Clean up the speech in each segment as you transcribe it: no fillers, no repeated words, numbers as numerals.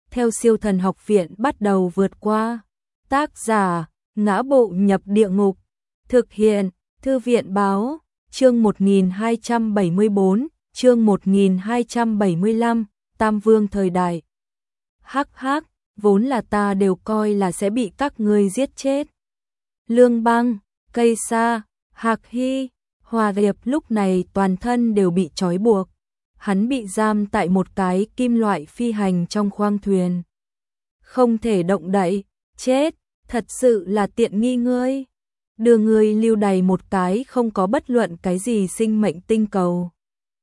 theo Siêu Thần Học Viện bắt đầu vượt qua. Tác giả: Ngã Bộ Nhập Địa Ngục. Thực hiện: Thư viện báo. Chương 1274, chương 1275, Tam Vương thời đại. Hắc hắc, vốn là ta đều coi là sẽ bị các ngươi giết chết. Lương Băng, Cây Sa, Hạc Hy, Hòa Điệp lúc này toàn thân đều bị trói buộc. Hắn bị giam tại một cái kim loại phi hành trong khoang thuyền. Không thể động đậy, chết, thật sự là tiện nghi ngươi. Đưa ngươi lưu đày một cái không có bất luận cái gì sinh mệnh tinh cầu.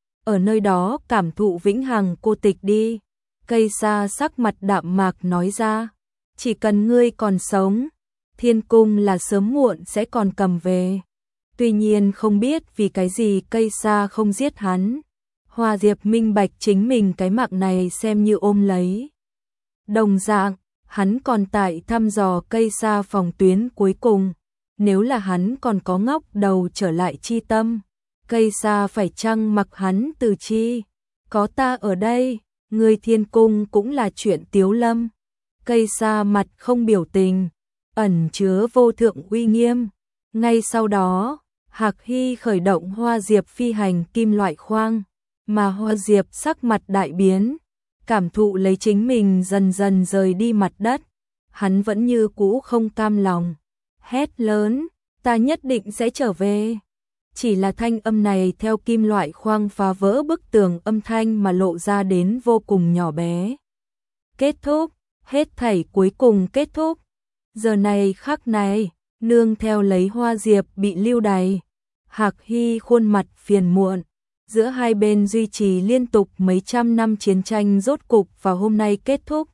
Ở nơi đó cảm thụ vĩnh hằng cô tịch đi. Cây Sa sắc mặt đạm mạc nói ra. Chỉ cần ngươi còn sống, thiên cung là sớm muộn sẽ còn cầm về. Tuy nhiên không biết vì cái gì Cây Sa không giết hắn. Hòa Diệp minh bạch chính mình cái mạng này xem như ôm lấy. Đồng dạng, hắn còn tại thăm dò Cây Sa phòng tuyến cuối cùng. Nếu là hắn còn có ngóc đầu trở lại chi tâm, Cây Sa phải chăng mặc hắn từ chi. Có ta ở đây, người thiên cung cũng là chuyện tiếu lâm. Cây Sa mặt không biểu tình, ẩn chứa vô thượng uy nghiêm. Ngay sau đó, Hạc Hy khởi động Hoa Diệp phi hành kim loại khoang, mà Hoa Diệp sắc mặt đại biến, cảm thụ lấy chính mình dần dần rời đi mặt đất. Hắn vẫn như cũ không cam lòng, hét lớn, ta nhất định sẽ trở về. Chỉ là thanh âm này theo kim loại khoang phá vỡ bức tường âm thanh mà lộ ra đến vô cùng nhỏ bé. Kết thúc, hết thảy cuối cùng kết thúc. Giờ này khắc này, nương theo lấy Hoa Diệp bị lưu đày, Hạc Hy khuôn mặt phiền muộn. Giữa hai bên duy trì liên tục mấy trăm năm chiến tranh rốt cục vào hôm nay kết thúc.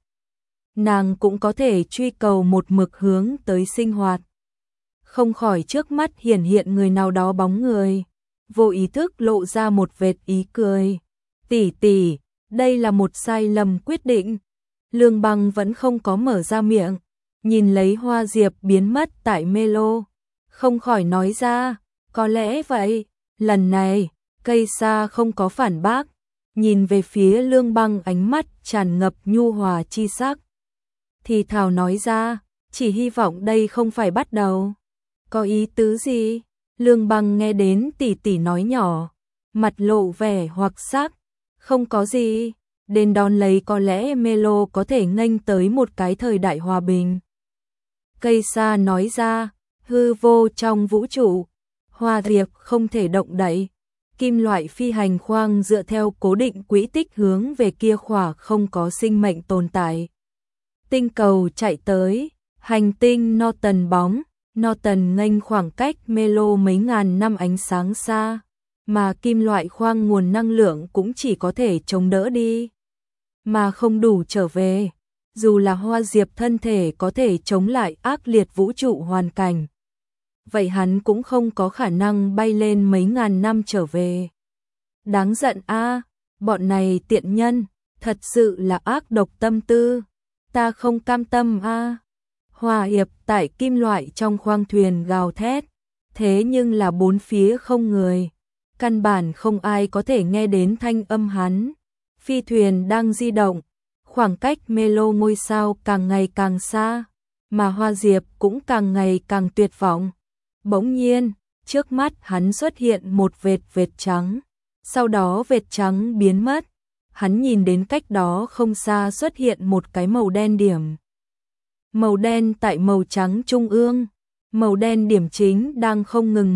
Nàng cũng có thể truy cầu một mực hướng tới sinh hoạt. Không khỏi trước mắt hiển hiện người nào đó bóng người, vô ý thức lộ ra một vệt ý cười. Tỷ tỷ, đây là một sai lầm quyết định. Lương Băng vẫn không có mở ra miệng, nhìn lấy Hoa Diệp biến mất tại mê lô, không khỏi nói ra, có lẽ vậy. Lần này, Cây Sa không có phản bác, nhìn về phía Lương Băng ánh mắt tràn ngập nhu hòa chi sắc. Thì thào nói ra, chỉ hy vọng đây không phải bắt đầu. Có ý tứ gì? Lương Băng nghe đến tỷ tỷ nói nhỏ, mặt lộ vẻ hoặc sắc. Không có gì, đến đón lấy có lẽ Melo có thể nghênh tới một cái thời đại hòa bình. Cây Sa nói ra, hư vô trong vũ trụ, Hoa Diệp không thể động đậy. Kim loại phi hành khoang dựa theo cố định quỹ tích hướng về kia khỏa không có sinh mệnh tồn tại. Tinh cầu chạy tới, hành tinh Norton bóng. Norton nghênh khoảng cách Melo mấy ngàn năm ánh sáng xa, mà kim loại khoang nguồn năng lượng cũng chỉ có thể chống đỡ đi, mà không đủ trở về. Dù là Hoa Diệp thân thể có thể chống lại ác liệt vũ trụ hoàn cảnh, vậy hắn cũng không có khả năng bay lên mấy ngàn năm trở về. Đáng giận a, bọn này tiện nhân, thật sự là ác độc tâm tư, ta không cam tâm a. Hòa Hiệp tại kim loại trong khoang thuyền gào thét, thế nhưng là bốn phía không người, căn bản không ai có thể nghe đến thanh âm hắn. Phi thuyền đang di động, khoảng cách Melo ngôi sao càng ngày càng xa, mà Hoa Diệp cũng càng ngày càng tuyệt vọng. Bỗng nhiên, trước mắt hắn xuất hiện một vệt trắng, sau đó vệt trắng biến mất. Hắn nhìn đến cách đó không xa xuất hiện một cái màu đen điểm. Màu đen tại màu trắng trung ương, màu đen điểm chính đang không ngừng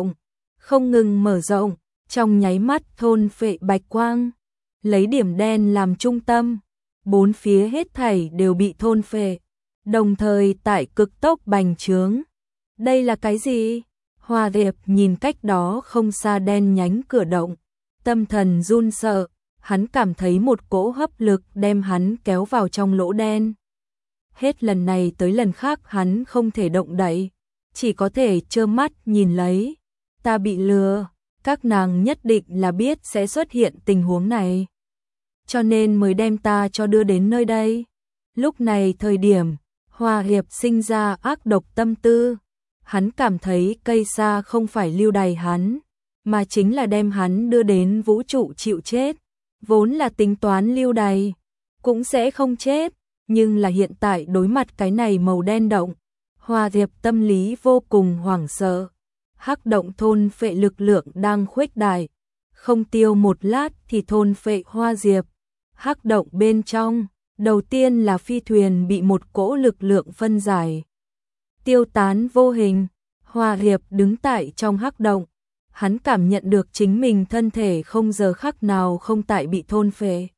mở rộng, trong nháy mắt thôn phệ bạch quang, lấy điểm đen làm trung tâm, bốn phía hết thảy đều bị thôn phệ, đồng thời tại cực tốc bành trướng. Đây là cái gì? Hoa Điệp nhìn cách đó không xa đen nhánh cửa động, tâm thần run sợ, hắn cảm thấy một cỗ hấp lực đem hắn kéo vào trong lỗ đen. Hết lần này tới lần khác hắn không thể động đậy, chỉ có thể trơ mắt nhìn lấy. Ta bị lừa, các nàng nhất định là biết sẽ xuất hiện tình huống này, cho nên mới đem ta cho đưa đến nơi đây. Lúc này thời điểm, Hoa Hiệp sinh ra ác độc tâm tư, hắn cảm thấy Cây Sa không phải lưu đày hắn, mà chính là đem hắn đưa đến vũ trụ chịu chết. Vốn là tính toán lưu đày, cũng sẽ không chết, nhưng là hiện tại đối mặt cái này màu đen động, Hoa Diệp tâm lý vô cùng hoảng sợ. Hắc động thôn phệ lực lượng đang khuếch đại, không tiêu một lát thì thôn phệ Hoa Diệp. Hắc động bên trong, đầu tiên là phi thuyền bị một cỗ lực lượng phân giải, tiêu tán vô hình. Hoa Diệp đứng tại trong hắc động, hắn cảm nhận được chính mình thân thể không giờ khắc nào không tại bị thôn phệ.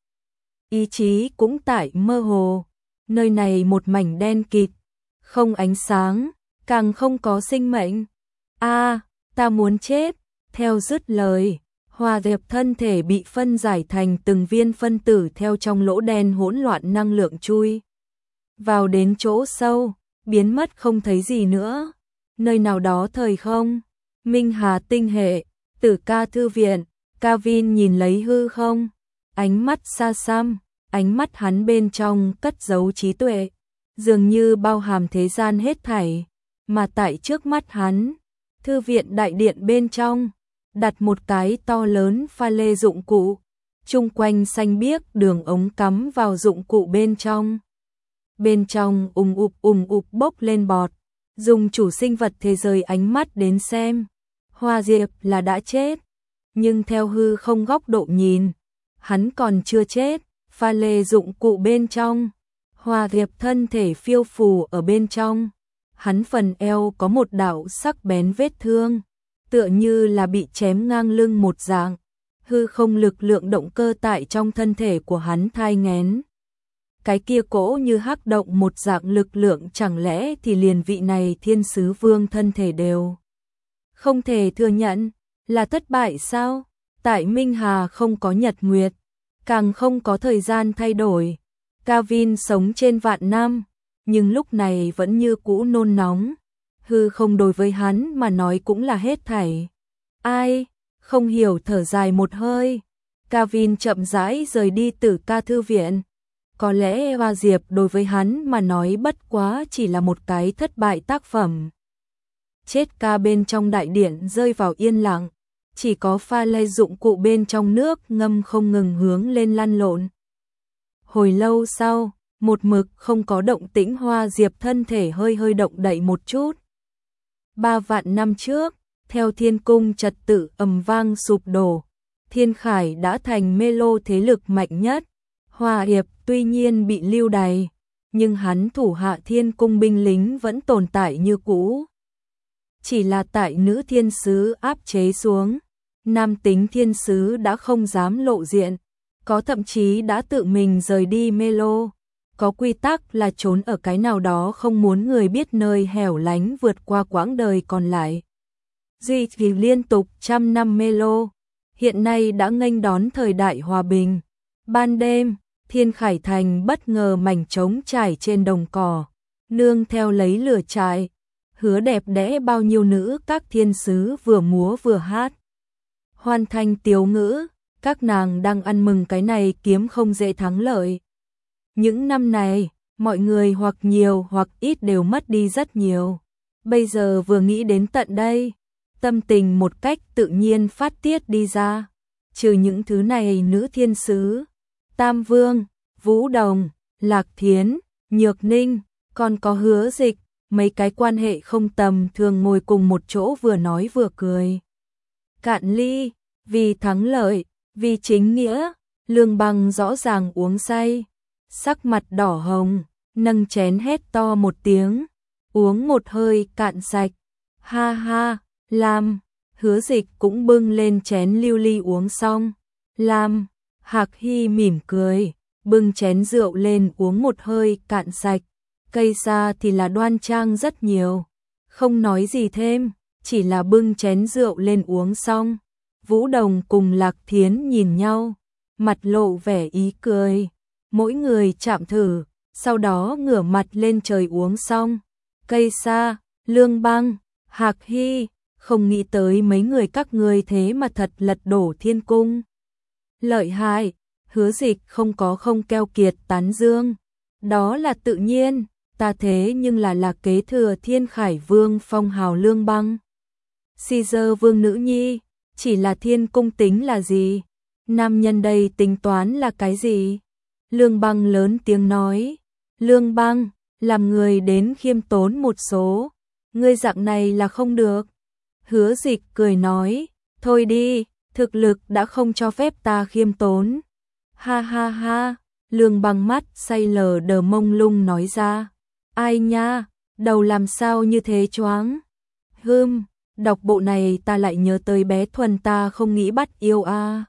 Ý chí cũng tại mơ hồ, nơi này một mảnh đen kịt, không ánh sáng, càng không có sinh mệnh. A, ta muốn chết. Theo dứt lời, Hoa Diệp thân thể bị phân giải thành từng viên phân tử theo trong lỗ đen hỗn loạn năng lượng chui vào đến chỗ sâu, biến mất không thấy gì nữa. Nơi nào đó thời không, Minh Hà tinh hệ, Tử Ca thư viện, Kavin nhìn lấy hư không, ánh mắt xa xăm, ánh mắt hắn bên trong cất giấu trí tuệ, dường như bao hàm thế gian hết thảy, mà tại trước mắt hắn, thư viện đại điện bên trong, đặt một cái to lớn pha lê dụng cụ, chung quanh xanh biếc đường ống cắm vào dụng cụ bên trong. Bên trong ùng ục bốc lên bọt, dùng chủ sinh vật thế giới ánh mắt đến xem, Hoa Diệp là đã chết, nhưng theo hư không góc độ nhìn, hắn còn chưa chết. Pha lê dụng cụ bên trong, Hoa Diệp thân thể phiêu phù ở bên trong, hắn phần eo có một đạo sắc bén vết thương, tựa như là bị chém ngang lưng một dạng, hư không lực lượng động cơ tại trong thân thể của hắn thai nghén. Cái kia cỗ như hắc động một dạng lực lượng, chẳng lẽ thì liền vị này thiên sứ vương thân thể đều không thể thừa nhận, là thất bại sao? Tại Minh Hà không có nhật nguyệt, càng không có thời gian thay đổi. Kavin sống trên vạn năm, nhưng lúc này vẫn như cũ nôn nóng. Hư không đối với hắn mà nói cũng là hết thảy. Ai, không hiểu thở dài một hơi. Kavin chậm rãi rời đi Tử Ca thư viện. Có lẽ Hoa Diệp đối với hắn mà nói bất quá chỉ là một cái thất bại tác phẩm. Chết ca bên trong đại điện rơi vào yên lặng. Chỉ có pha lê dụng cụ bên trong nước ngâm không ngừng hướng lên lăn lộn. Hồi lâu sau, một mực không có động tĩnh. Hoa Diệp thân thể hơi hơi động đậy một chút. 3 vạn năm trước, theo thiên cung trật tự ầm vang sụp đổ, Thiên Khải đã thành mê lô thế lực mạnh nhất. Hoa Diệp tuy nhiên bị lưu đày, nhưng hắn thủ hạ thiên cung binh lính vẫn tồn tại như cũ. Chỉ là tại nữ thiên sứ áp chế xuống, nam tính thiên sứ đã không dám lộ diện, có thậm chí đã tự mình rời đi mê lô, có quy tắc là trốn ở cái nào đó không muốn người biết nơi hẻo lánh vượt qua quãng đời còn lại. Duy trì liên tục 100 năm mê lô, hiện nay đã nghênh đón thời đại hòa bình. Ban đêm, Thiên Khải Thành bất ngờ mảnh trống trải trên đồng cỏ, nương theo lấy lửa trại, hứa đẹp đẽ bao nhiêu nữ các thiên sứ vừa múa vừa hát. Hoàn thành tiếu ngữ, các nàng đang ăn mừng cái này kiếm không dễ thắng lợi. Những năm này, mọi người hoặc nhiều hoặc ít đều mất đi rất nhiều. Bây giờ vừa nghĩ đến tận đây, tâm tình một cách tự nhiên phát tiết đi ra. Trừ những thứ này, nữ thiên sứ, Tam Vương, Vũ Đồng, Lạc Thiến, Nhược Ninh, còn có Hứa Dịch, mấy cái quan hệ không tầm thường ngồi cùng một chỗ vừa nói vừa cười. Cạn ly, vì thắng lợi, vì chính nghĩa. Lương Băng rõ ràng uống say, sắc mặt đỏ hồng, nâng chén hét to một tiếng, uống một hơi cạn sạch. Ha ha, làm. Hứa Dịch cũng bưng lên chén lưu ly uống xong. Làm. Hạc Hy mỉm cười, bưng chén rượu lên uống một hơi cạn sạch. Cây Sa thì là đoan trang rất nhiều, không nói gì thêm, chỉ là bưng chén rượu lên uống xong. Vũ Đồng cùng Lạc Thiến nhìn nhau, mặt lộ vẻ ý cười, mỗi người chạm thử, sau đó ngửa mặt lên trời uống xong. Cây Sa, Lương Băng, Hạc Hy, không nghĩ tới mấy người các ngươi thế mà thật lật đổ thiên cung. Lợi hại. Hứa Dịch không có không keo kiệt tán dương, đó là tự nhiên, ta thế nhưng là kế thừa Thiên Khải Vương phong hào. Lương Băng, Caesar Vương nữ nhi, chỉ là thiên cung tính là gì? Nam nhân đây tính toán là cái gì? Lương Băng lớn tiếng nói, Lương Băng, làm người đến khiêm tốn một số, ngươi dạng này là không được. Hứa Dịch cười nói, thôi đi, thực lực đã không cho phép ta khiêm tốn. Ha ha ha, Lương Băng mắt say lờ đờ mông lung nói ra, ai nha, đầu làm sao như thế choáng. Đọc bộ này ta lại nhớ tới bé Thuần ta không nghĩ bắt yêu a.